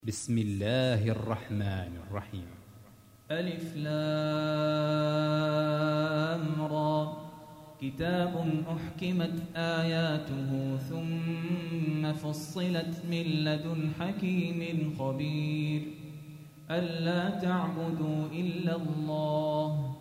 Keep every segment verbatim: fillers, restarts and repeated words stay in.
بسم الله الرحمن الرحيم. ألف لام را كتاب أحكمت آياته ثم فصلت من لدن حكيم خبير ألا تعبدوا إلا الله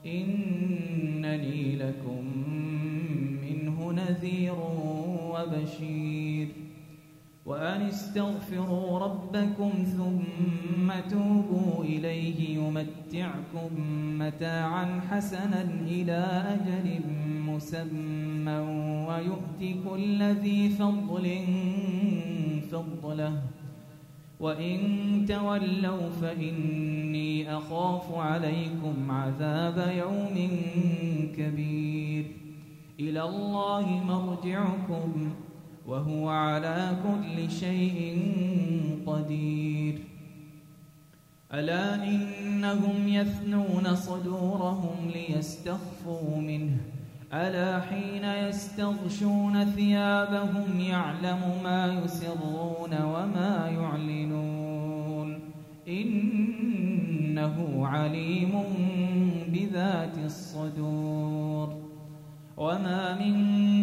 إنني لكم منه نذير وبشير وأن استغفروا ربكم ثم توبوا إليه يمتعكم متاعا حسنا إلى أجل مسمى ويؤت كل ذي فضل فضله وإن تولوا فإني أخاف عليكم عذاب يوم كبير إلى الله مرجعكم وهو على كل شيء قدير ألا إنهم يثنون صدورهم ليستخفوا منه ألا حين يستغشون ثيابهم يعلم ما يسرون وما يعلنون إنه عليم بذات الصدور وما من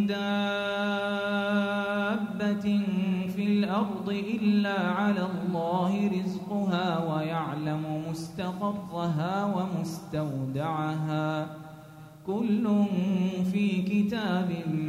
دابة في الأرض إلا على الله رزقها ويعلم مستقرها ومستودعها كل في كتاب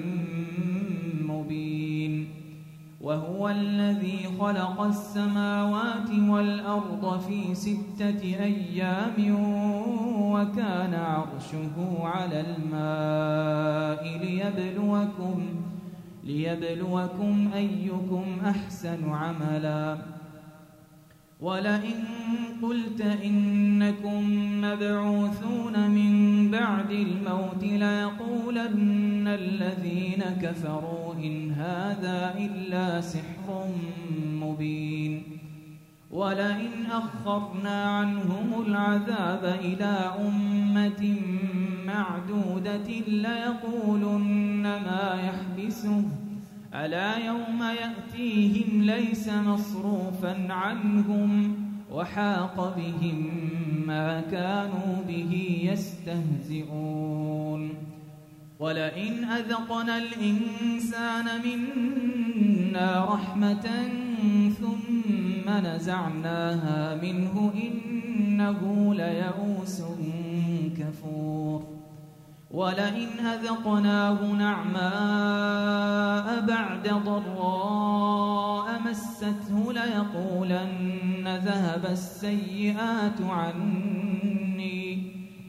مبين وهو الذي خلق السماوات والأرض في ستة أيام وكان عرشه على الماء ليبلوكم, ليبلوكم أيكم أحسن عملا ولئن قلت إنكم مبعوثون من بعد الموت ليقولن الذين كفروا إن هذا إلا سحر مبين ولئن أخرنا عنهم العذاب إلى أمة معدودة ليقولن ما يحبسه ألا يوم يأتيهم ليس مصروفا عنهم وحاق بهم ما كانوا به يستهزئون ولئن أذقنا الإنسان منا رحمة ثم نزعناها منه إنه ليئوس كفور ولئن أذقناه نعماء بعد ضراء مسته ليقولن ذهب السيئات عني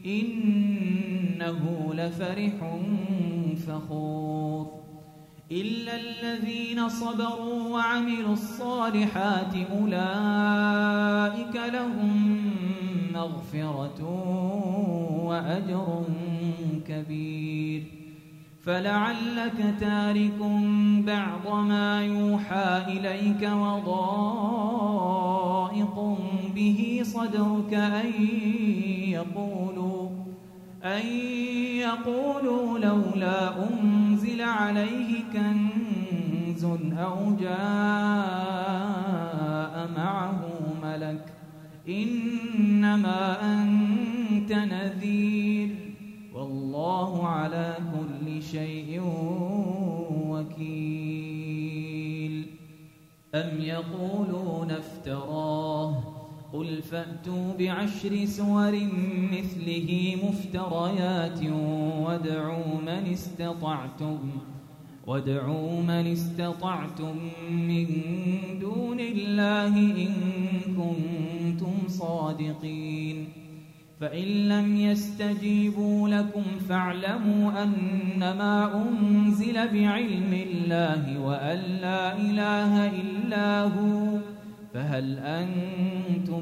إنه لفرح فخور إلا الذين صبروا وعملوا الصالحات أولئك لهم مغفرة وأجر كبير فلعلك تارك بعض ما يوحى إليك وضائق به صدرك أن يقولوا أن يقولوا لولا أنزل عليه كنز أو جاء معه ملك إنما أنت نذير والله على كل شيء وكيل أم يقولون افتراه قل فأتوا بعشر سور مثله مفتريات وادعوا من استطعتم وادعوا من استطعتم من دون الله إن كنتم صادقين فإن لم يستجيبوا لكم فاعلموا أنما أنزل بعلم الله وأن لا إله إلا هو فهل أنتم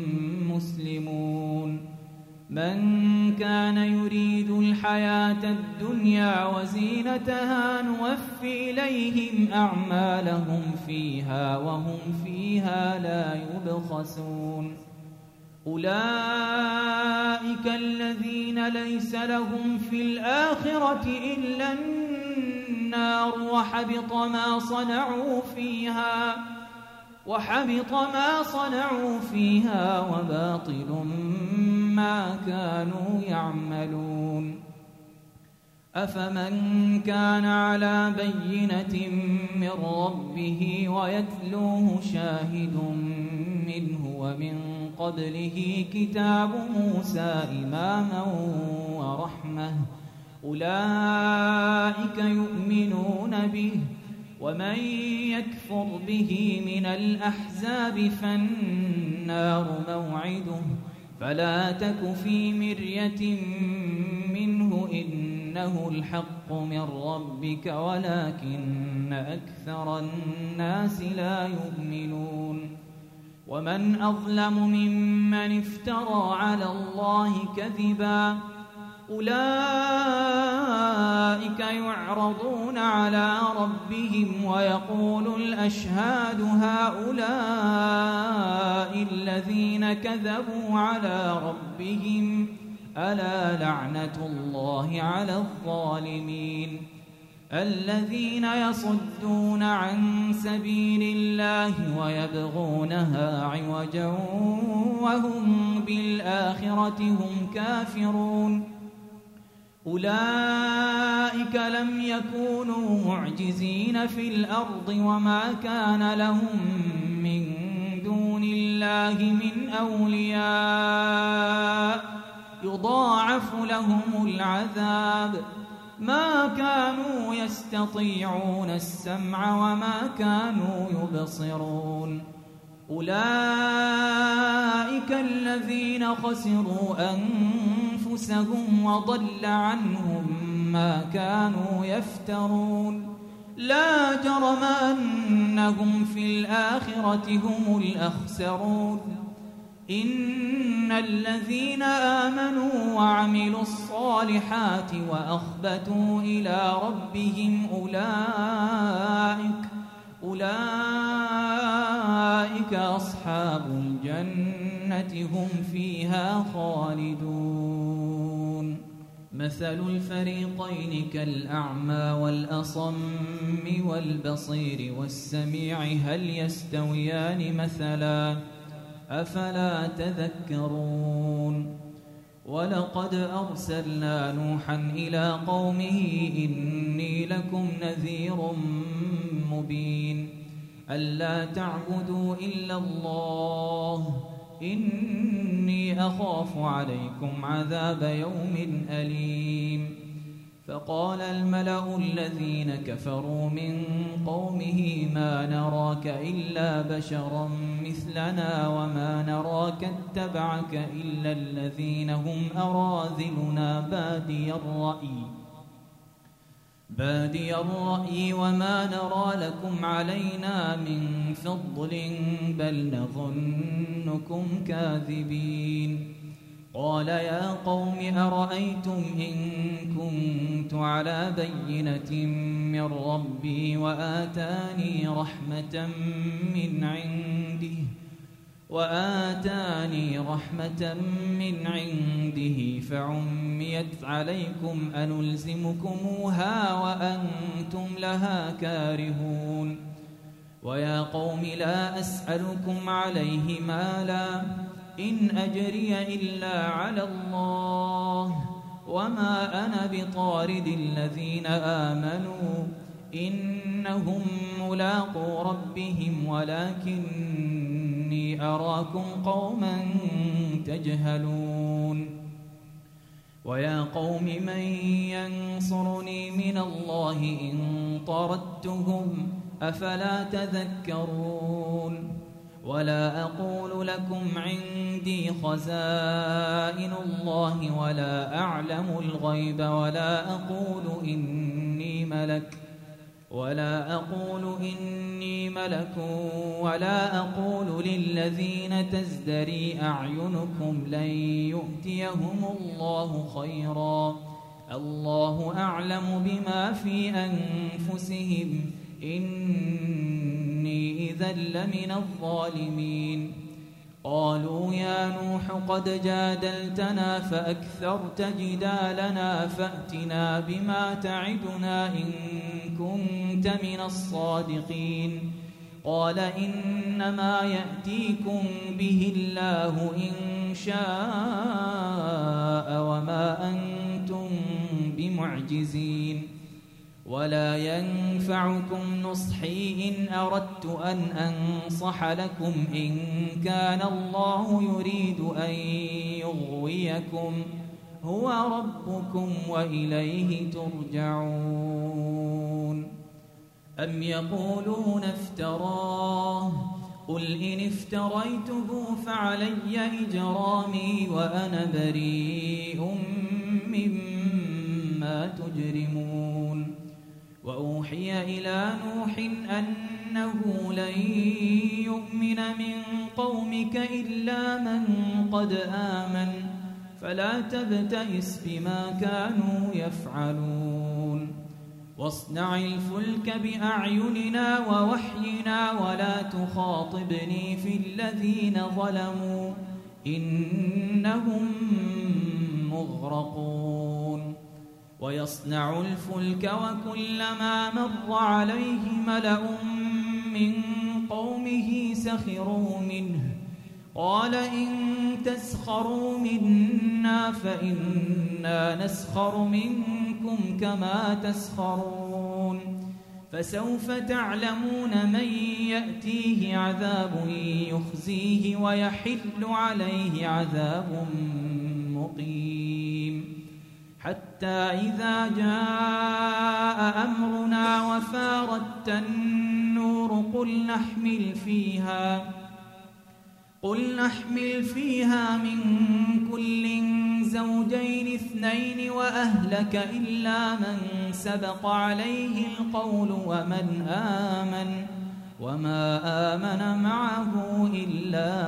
مسلمون من كان يريد الحياة الدنيا وزينتها نوفي إليهم أعمالهم فيها وهم فيها لا يبخسون أولئك الذين ليس لهم في الآخرة إلا النار وحبط ما صنعوا فيها وحبط ما صنعوا فيها وباطل ما كانوا يعملون أفمن كان على بينة من ربه ويتلوه شاهد منه ومن قبله كتاب موسى إماما ورحمة أولئك يؤمنون به ومن يكفر به من الأحزاب فالنار موعده فلا تك في مرية منه إنه الحق من ربك ولكن أكثر الناس لا يؤمنون ومن أظلم ممن افترى على الله كذبا أولئك يعرضون على ربهم ويقول الأشهاد هؤلاء الذين كذبوا على ربهم ألا لعنة الله على الظالمين الذين يصدون عن سبيل الله ويبغونها عوجا وهم بالآخرة هم كافرون أولئك لم يكونوا معجزين في الأرض وما كان لهم من دون الله من أولياء يضاعف لهم العذاب ما كانوا يستطيعون السمع وما كانوا يبصرون أولئك الذين خسروا أنفسهم وضل عنهم ما كانوا يفترون لا جرم أنهم في الآخرة هم الأخسرون إن الذين آمنوا وعملوا الصالحات وأخبتوا إلى ربهم أولئك أولئك أصحاب الجنة هم فيها خالدون مثل الفريقين كالأعمى والأصم والبصير والسميع هل يستويان مثلا أفلا تذكرون ولقد أرسلنا نوحا إلى قومه إني لكم نذير مبين ألا تعبدوا إلا الله إني أخاف عليكم عذاب يوم أليم فقال الملأ الذين كفروا من قومه ما نراك إلا بشرا مثلنا وما نراك اتبعك إلا الذين هم أراذلنا بادي الرأي بادي الرأي وما نرى لكم علينا من فضل بل نظنكم كاذبين قال يا قوم أرأيتم إن كنت على بينة من ربي وآتاني رحمة من عنده وآتاني رحمة من عنده فعميت عليكم أنلزمكموها وأنتم لها كارهون ويا قوم لا أسألكم عليه مالا إن أجري إلا على الله وما أنا بطارد الذين آمنوا إنهم ملاقو ربهم ولكني أراكم قوما تجهلون ويا قوم من ينصرني من الله إن طردتهم أفلا تذكرون ولا أقول لكم عندي خزائن الله ولا أعلم الغيب ولا أقول إني ملك ولا أقول إني ملك ولا أقول للذين تزدري أعينكم لن يؤتيهم الله خيرا الله أعلم بما في أنفسهم إني إذا لمن الظالمين قالوا يا نوح قد جادلتنا فأكثرت جدالنا فأتنا بما تعدنا إن كنت من الصادقين قال إنما يأتيكم به الله إن شاء وما أنتم بمعجزين ولا ينفعكم نصحي إن أردت أن أنصح لكم إن كان الله يريد أن يغويكم هو ربكم وإليه ترجعون أم يقولون افتراه قل إن افتريته فعلي إجرامي وأنا بريء مما تجرمون وأوحي إلى نوح أنه لن يؤمن من قومك إلا من قد آمن فلا تبتئس بما كانوا يفعلون واصنع الفلك بأعيننا ووحينا ولا تخاطبني في الذين ظلموا إنهم مغرقون ويصنع الفلك وكلما مر عليه ملأ من قومه سخروا منه قال إن تسخروا منا فإنا نسخر منكم كما تسخرون فسوف تعلمون من يأتيه عذاب يخزيه ويحل عليه عذاب مقيم حتى إذا جاء أمرنا وفارت النور قل نحمل فيها قل نحمل فيها من كل زوجين اثنين وأهلك إلا من سبق عليه القول ومن آمن وما آمن معه إلا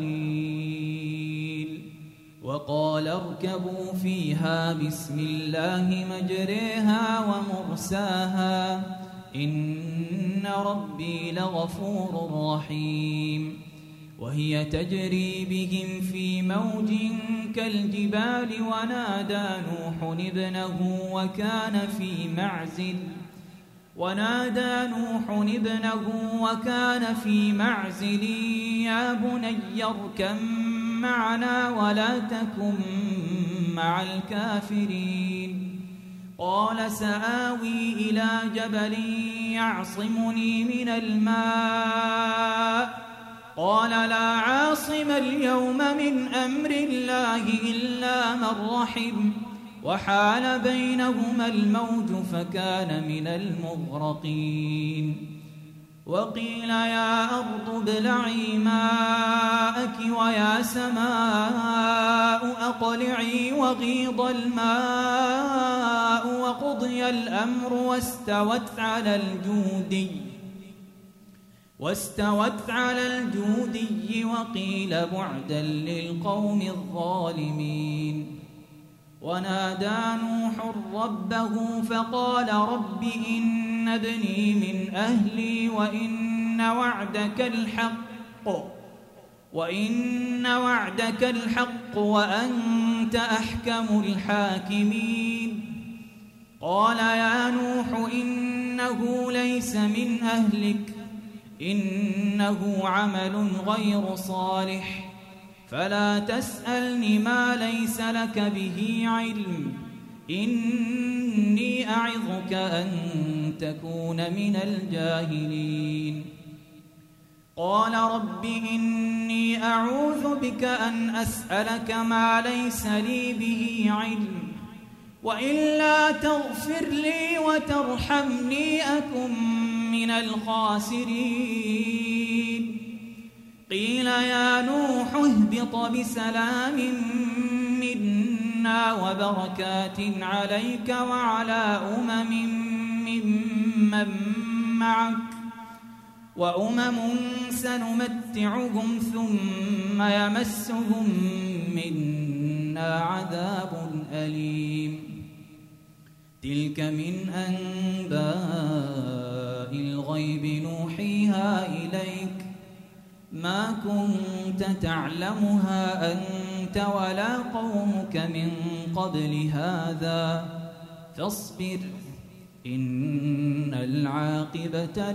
قليل وقال اركبوا فيها بسم الله مجريها ومرساها إن ربي لغفور رحيم وهي تجري بهم في موج كالجبال ونادى نوح ابنه وكان في معزل ونادى نوح ابنه وكان في معزل يا بني اركب معنا ولا تكن مع الكافرين قال سآوي إلى جبل يعصمني من الماء قال لا عاصم اليوم من أمر الله إلا من رحم وحال بينهما الموج فكان من المغرقين وقيل يا أرض ابلعي ماءك ويا سماء أقلعي وغيض الماء وقضي الأمر واستوت على الجودي واستوت على الجودي وقيل بعدا للقوم الظالمين ونادى نوح ربه فقال رب إن ابني من أهلي وإن وعدك الحق وإن وعدك الحق وأنت أحكم الحاكمين قال يا نوح إنه ليس من أهلك إنه عمل غير صالح فلا تسألني ما ليس لك به علم إني أعظك أن تكون من الجاهلين قال رب إني أعوذ بك أن أسألك ما ليس لي به علم وإلا تغفر لي وترحمني أكن من الخاسرين قيل يا نوح اهبط بسلام منا وبركات عليك وعلى أمم ممن معك وأمم سنمتعهم ثم يمسهم منا عذاب أليم تلك من أنباء الغيب نوحيها إليك ما كنت تعلمها أنت ولا قومك من قبل هذا فاصبر إن العاقبة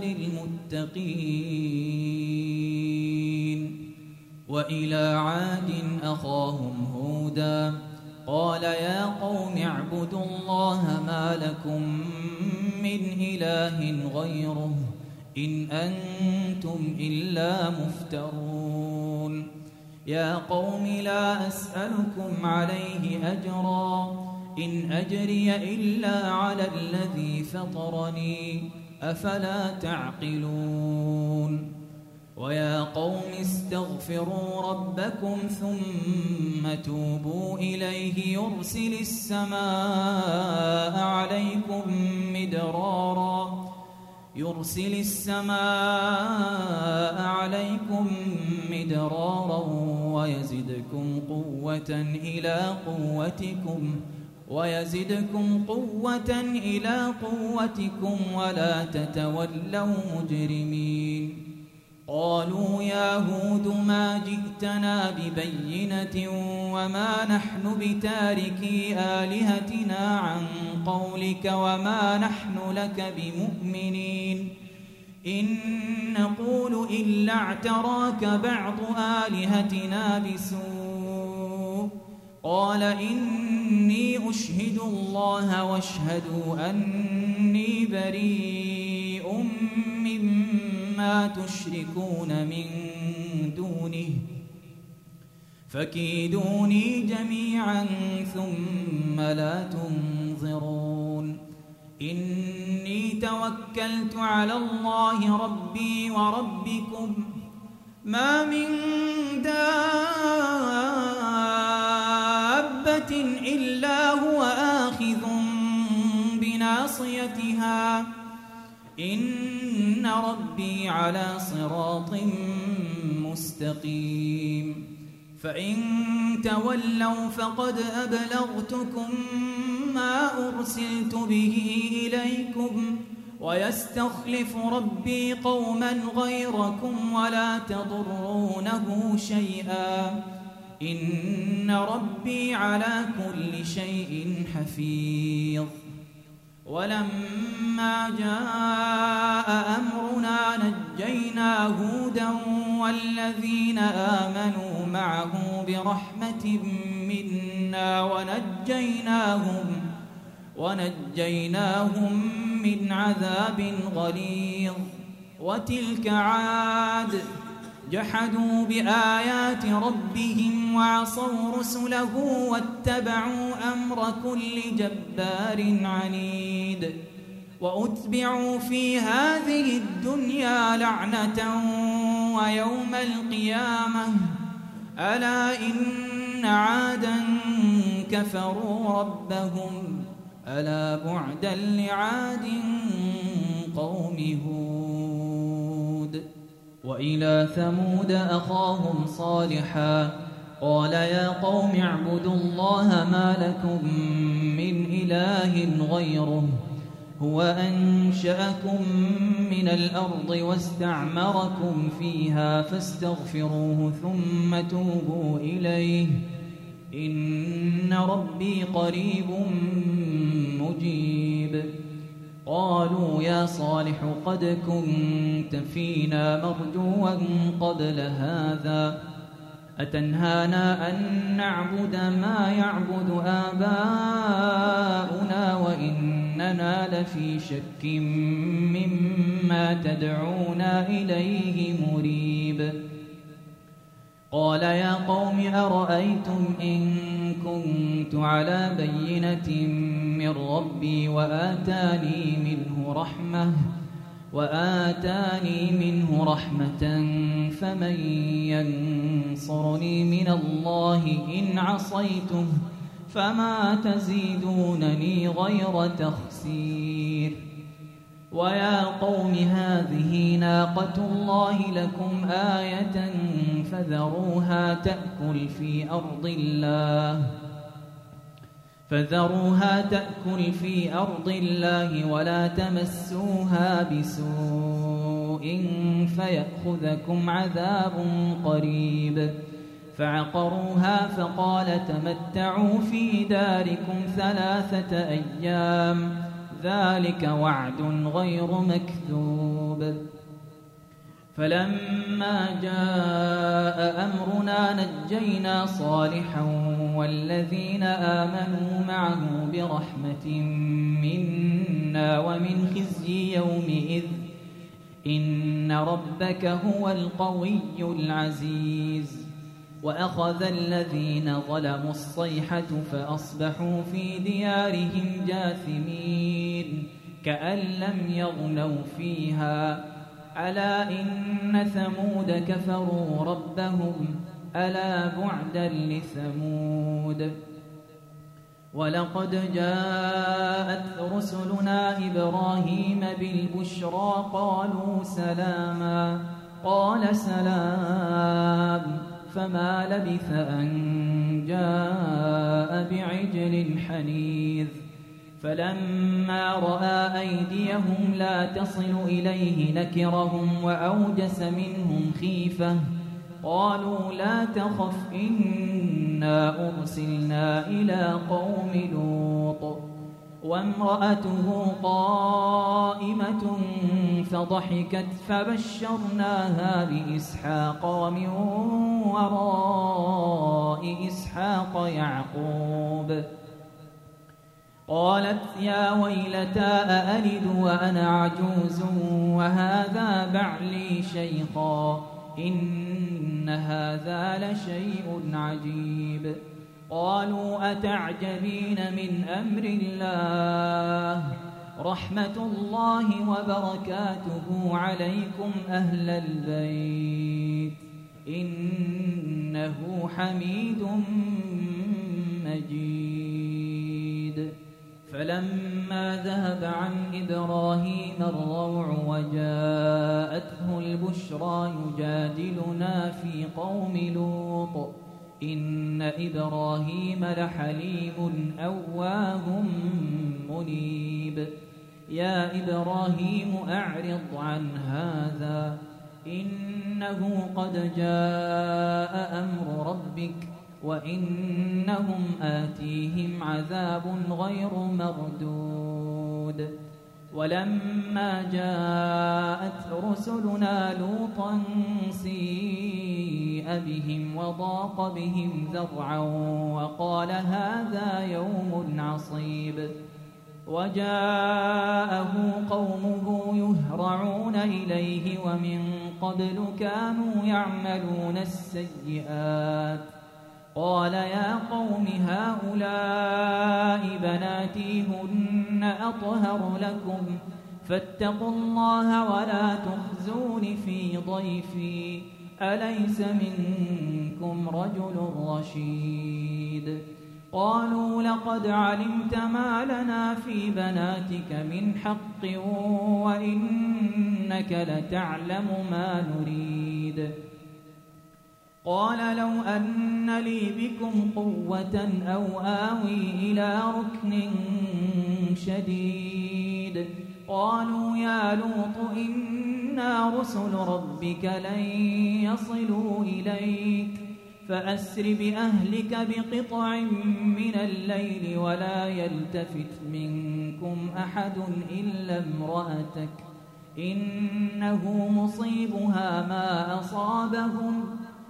للمتقين. وإلى عاد أخاهم هودا قال يا قوم اعبدوا الله ما لكم من إله غيره إن أنتم إلا مفترون. يا قوم لا أسألكم عليه أجرا إن أجري إلا على الذي فطرني أفلا تعقلون. ويا قوم استغفروا ربكم ثم توبوا إليه يرسل السماء عليكم مدرارا يرسل السماء عليكم مدرارا ويزدكم قوة إلى قوتكم ويزدكم قوة إلى قوتكم ولا تتولوا مجرمين. قالوا يا هود ما جئتنا ببينة وما نحن بتاركي آلهتنا عن قولك وما نحن لك بمؤمنين إن نقول إلا اعتراك بعض آلهتنا بسوء. قال إني أشهد الله واشهدوا أني بريء مما تشركون من دونه فكيدوني جميعا ثم لا تنظرون. إني توكلت على الله ربي وربكم ما من دابة إلا هو آخذ بناصيتها إن ربي على صراط مستقيم. فإن تولوا فقد أبلغتكم ما أرسلت به إليكم ويستخلف ربي قوما غيركم ولا تضرونه شيئا إن ربي على كل شيء حفيظ. ولما جاء أمرنا نجينا هودا والذين آمنوا معه برحمة منا ونجيناهم ونجيناهم من عذاب غليظ. وتلك عاد جحدوا بآيات ربهم وعصوا رسله واتبعوا أمر كل جبار عنيد. وأتبعوا في هذه الدنيا لعنة ويوم القيامة ألا إن عادا كفروا ربهم ألا بعدا لعاد قوم هود. وإلى ثمود أخاهم صالحا قال يا قوم اعبدوا الله ما لكم من إله غيره هو أنشأكم من الأرض واستعمركم فيها فاستغفروه ثم توبوا إليه إن ربي قريب مجيب. قالوا يا صالح قد كنت فينا مرجوا قبل هذا أتنهانا أن نعبد ما يعبد آباؤنا وإننا لفي شك مما تدعونا إليه مريب. قال يا قوم أرأيتم إن كنت على بينة من ربي وآتاني منه رحمة وآتاني منه رحمة فمن ينصرني من الله إن عصيته فما تزيدونني غير تخسير. ويا قوم هذه ناقة الله لكم آية فذروها تأكل في أرض الله فذروها تأكل في أرض الله ولا تمسوها بسوء فيأخذكم عذاب قريب. فعقروها فقال تمتعوا في داركم ثلاثة أيام ذلك وعد غير مكذوب فلما جاء أمرنا نجينا صالحا والذين آمنوا معه برحمة منا ومن خزي يومئذ إن ربك هو القوي العزيز وأخذ الذين ظلموا الصيحة فأصبحوا في ديارهم جاثمين كأن لم يغنوا فيها ألا إن ثمود كفروا ربهم ألا بعدا لثمود ولقد جاءت رسلنا إبراهيم بالبشرى قالوا سلاما قال سلام فما لبث أن جاء بعجل حنيذ فلما رأى أيديهم لا تصل إليه نكرهم وأوجس منهم خيفة قالوا لا تخف إنا أرسلنا إلى قوم لوط وامرأته قائمة فضحكت فبشرناها بإسحاق ومن وراء إسحاق يعقوب قالت يا ويلتى أألد وأنا عجوز وهذا بعلي شيخا إن هذا لشيء عجيب قالوا أتعجبين من أمر الله رحمة الله وبركاته عليكم أهل البيت إنه حميد مجيد فلما ذهب عن إبراهيم الروع وجاءته البشرى يجادلنا في قوم لوط إن إبراهيم لحليم أواه منيب يا إبراهيم أعرض عن هذا إنه قد جاء أمر ربك وإنهم آتيهم عذاب غير مردود ولما جاءت رسلنا لوطا سيء بهم وضاق بهم ذرعا وقال هذا يوم عصيب وجاءه قومه يهرعون إليه ومن قبل كانوا يعملون السيئات قال يا قوم هؤلاء بناتي هن أطهر لكم فاتقوا الله ولا تخزون في ضيفي أليس منكم رجل رشيد قالوا لقد علمت ما لنا في بناتك من حق وإنك لتعلم ما نريد قال لو أن لي بكم قوة أو آوي إلى ركن شديد قالوا يا لوط إنا رسل ربك لن يصلوا إليك فأسر بأهلك بقطع من الليل ولا يلتفت منكم أحد إلا امرأتك إنه مصيبها ما أصابهم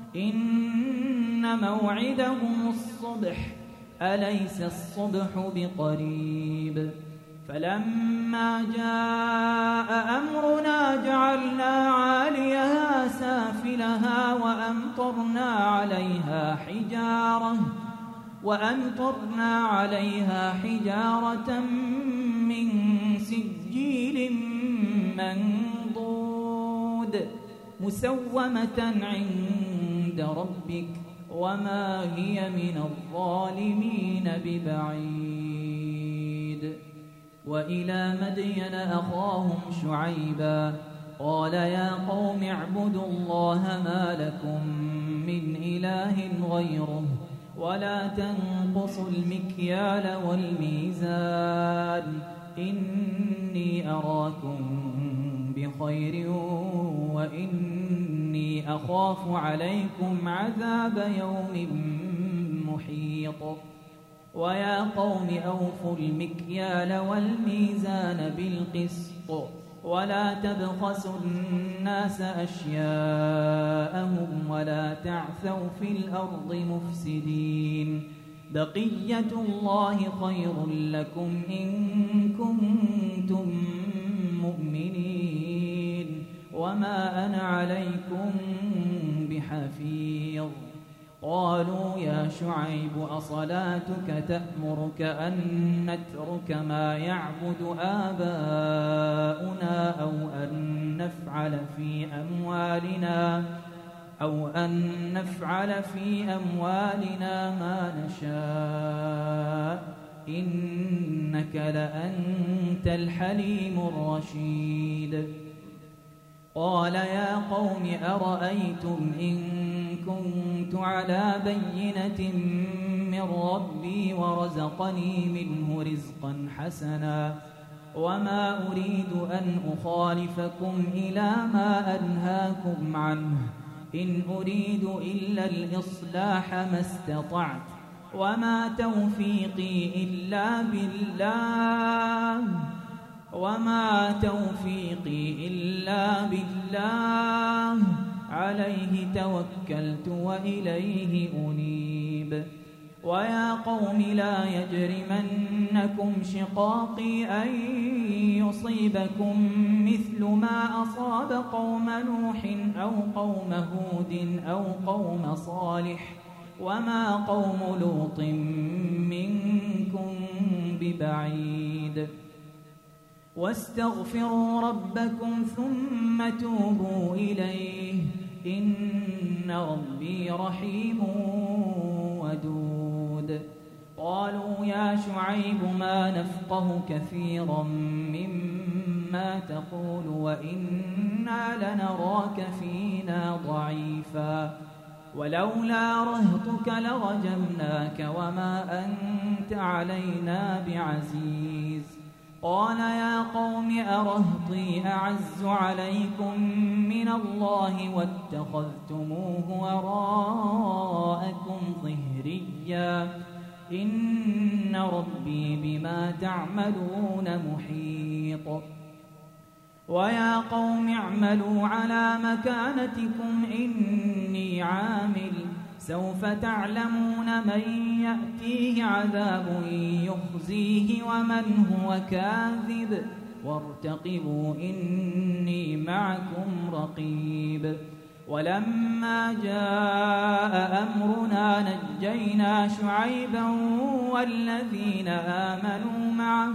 إن موعدهم الصبح أليس الصبح بقريب فلما جاء أمرنا جعلنا عاليها سافلها وأمطرنا عليها حجارة وأمطرنا عليها حجارة من سجيل منضود مسومة عند ربك وما هي من الظالمين ببعيد وإلى مدين أخاهم شعيبا قال يا قوم اعبدوا الله ما لكم من إله غيره ولا تنقصوا المكيال والميزان إني أراكم بخير وإني أخاف عليكم عذاب يوم محيط ويا قوم أوفوا المكيال والميزان بالقسط ولا تبخسوا الناس أشياءهم ولا تعثوا في الأرض مفسدين بقية الله خير لكم إن كنتم مؤمنين وما أنا عليكم بحفيظ قالوا يا شعيب أصلاتك تأمرك أن نترك ما يعبد آباؤنا أو أن نفعل في أموالنا أو أن نفعل في أموالنا ما نشاء إنك لأنت الحليم الرشيد قال يا قوم أرأيتم إن كنت على بينة من ربي ورزقني منه رزقا حسنا وما أريد أن أخالفكم إلى ما أنهاكم عنه إن أريد إلا الإصلاح ما استطعت وما توفيقي إلا بالله وما توفيقي إلا بالله عليه توكلت وإليه أنيب ويا قوم لا يجرمنكم شقاقي أن يصيبكم مثل ما أصاب قوم نوح أو قوم هود أو قوم صالح وما قوم لوط منكم ببعيد واستغفروا ربكم ثم توبوا إليه إن ربي رحيم ودود قالوا يا شعيب ما نفقه كثيرا مما تقول وإنا لنراك فينا ضعيفا ولولا رهطك لرجمناك وما أنت علينا بعزيز قال يا قوم أرهطي أعز عليكم من الله واتخذتموه وراءكم ظهريا إن ربي بما تعملون محيط ويا قوم اعملوا على مكانتكم إني عامل سوف تعلمون من يأتيه عذاب يخزيه ومن هو كاذب وارتقبوا إني معكم رقيب ولما جاء أمرنا نجينا شعيبا والذين آمنوا معه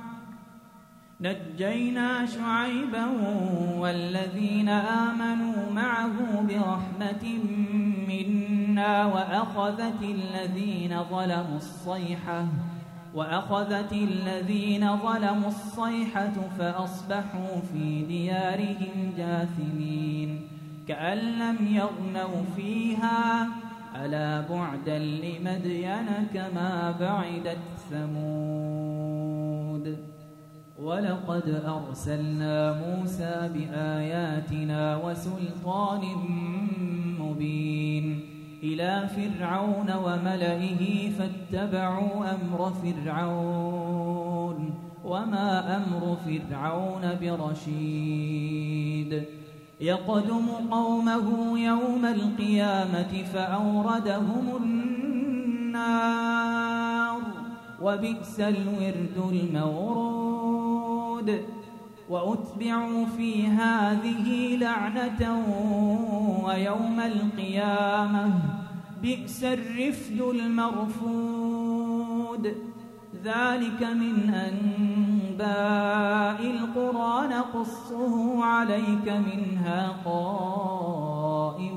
نجينا شعيبا والذين آمنوا معه برحمة منا وأخذت الذين ظلموا الصيحة وأخذت الذين ظلموا الصيحة فأصبحوا في ديارهم جاثمين كأن لم يغنوا فيها ألا بعدا لمدين كما بعدت ثمود ولقد أرسلنا موسى بآياتنا وسلطان مبين إلى فرعون وملئه فاتبعوا أمر فرعون وما أمر فرعون برشيد يقدم قومه يوم القيامة فأوردهم النار وبئس الورد المورود وأتبعوا في هذه لعنة ويوم القيامة بئس الرفد المرفود ذلك من أنباء القرى نقصه عليك منها قائم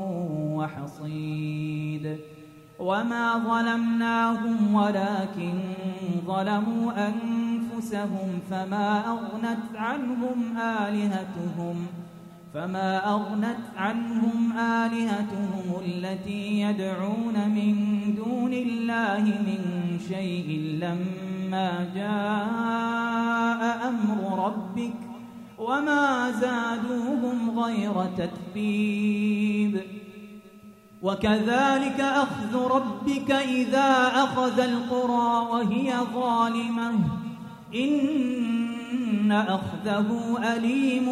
وحصيد وما ظلمناهم ولكن ظلموا أنفسهم فما أغنت عنهم آلهتهم فما أغنت عنهم آلهتهم التي يدعون من دون الله من شيء لما جاء أمر ربك وما زادوهم غير تتبيب وكذلك أخذ ربك إذا أخذ القرى وهي ظالمة إن أخذه أليم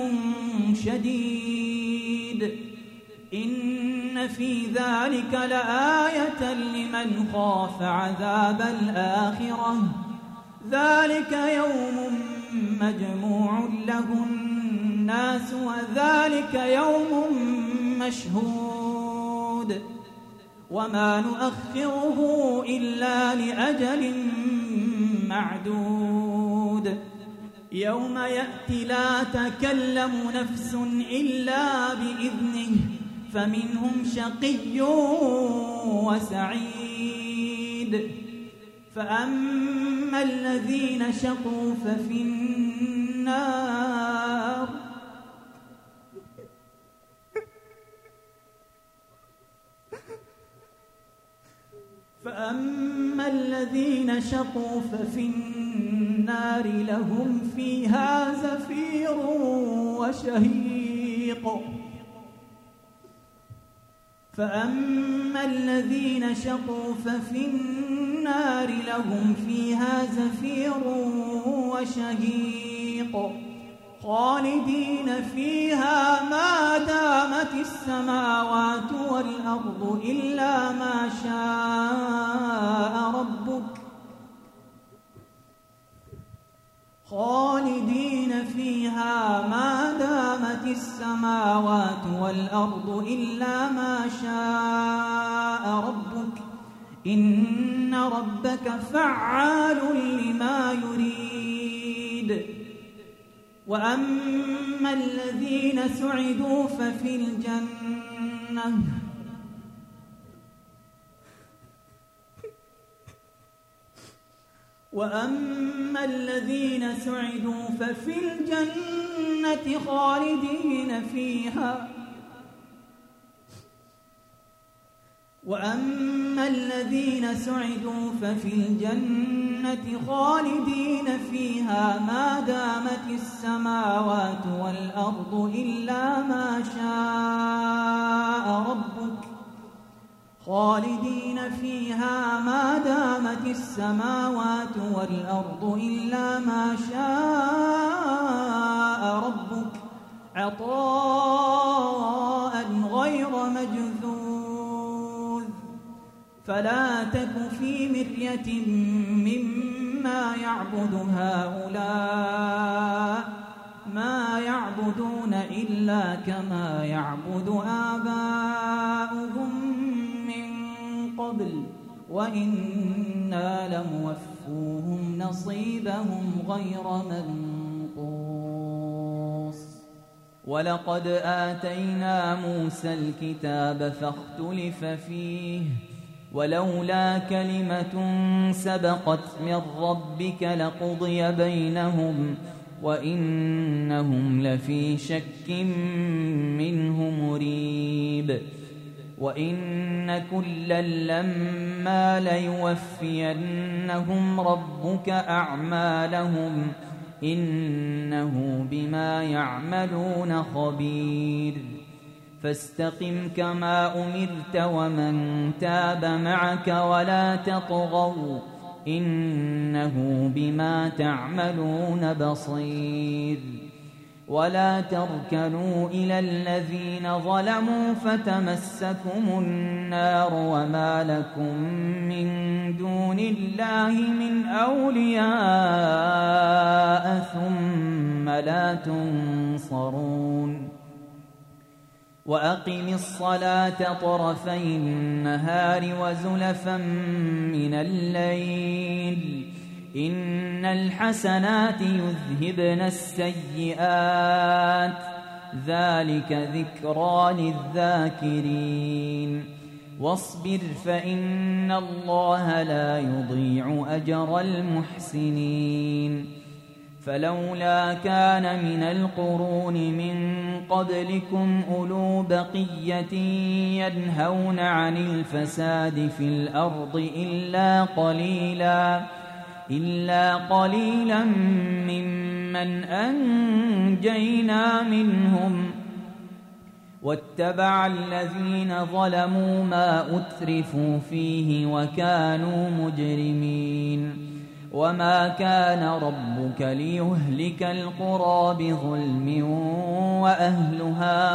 شديد إن في ذلك لآية لمن خاف عذاب الآخرة ذلك يوم مجموع له الناس وذلك يوم مشهود وما نؤخره إلا لأجل معدود يوم يأتي لا تكلم نفس إلا بإذنه فمنهم شقي وسعيد فأما الذين شقوا ففي النار فأما الذين شقوا ففي النار لهم فيها زفير وشهيق فأما الذين شقوا ففي النار لهم فيها زفير وشهيق خالدين فيها ما دامت السماوات والأرض إلا ما شاء ربك خالدين فيها ما دامت السماوات والأرض إلا ما شاء ربك إن ربك فعال لما يريد وأما الذين سعدوا ففي الجنة وأما الذين سعدوا ففي الجنة خالدين فيها وأما الذين سعدوا ففي الجنة خالدين فيها ما دامت السماوات والأرض إلا ما شاء ربك خالدين فيها ما دامت السماوات والأرض إلا ما شاء ربك عطاء غير مجذوذ فلا تك في مرية مما يعبد هؤلاء ما يعبدون إلا كما يعبد آباؤهم قبل وإنا لموفوهم نصيبهم غير منقوص ولقد آتينا موسى الكتاب فاختلف فيه ولولا كلمة سبقت من ربك لقضي بينهم وإنهم لفي شك منه مريب وإن كلا لما ليوفينهم ربك أعمالهم إنه بما يعملون خبير فاستقم كما أمرت ومن تاب معك ولا تطغوا إنه بما تعملون بصير ولا تركنوا إلى الذين ظلموا فتمسكم النار وما لكم من دون الله من أولياء ثم لا تنصرون وأقم الصلاة طرفي النهار وزلفا من الليل إن الحسنات يذهبن السيئات ذلك ذكرى للذاكرين واصبر فإن الله لا يضيع أجر المحسنين فلولا كان من القرون من قبلكم أولو بقية ينهون عن الفساد في الأرض إلا قليلا إلا قليلا ممن أنجينا منهم واتبع الذين ظلموا ما أترفوا فيه وكانوا مجرمين وما كان ربك ليهلك القرى بظلم وأهلها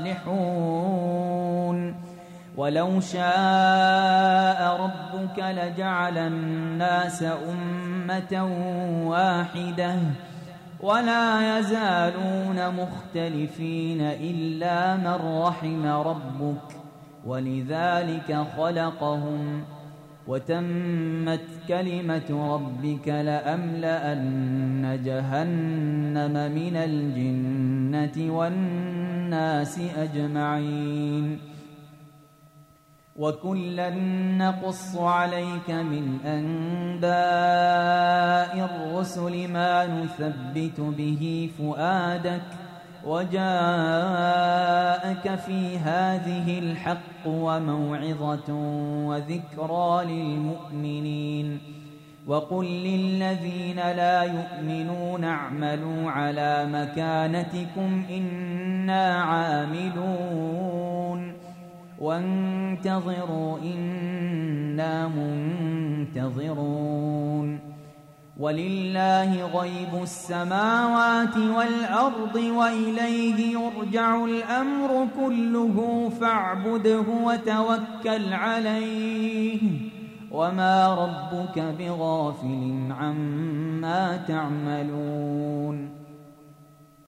مصلحون ولو شاء ربك لجعل الناس أمة واحدة ولا يزالون مختلفين إلا من رحم ربك ولذلك خلقهم وتمت كلمة ربك لأملأن جهنم من الجنة والناس أجمعين وكلا نقص عليك من أنباء الرسل ما نثبت به فؤادك وجاءك في هذه الحق وموعظة وذكرى للمؤمنين وقل للذين لا يؤمنون اعملوا على مكانتكم إنا عاملون وانتظروا إنا منتظرون ولله غيب السماوات والأرض وإليه يرجع الأمر كله فاعبده وتوكل عليه وما ربك بغافل عما تعملون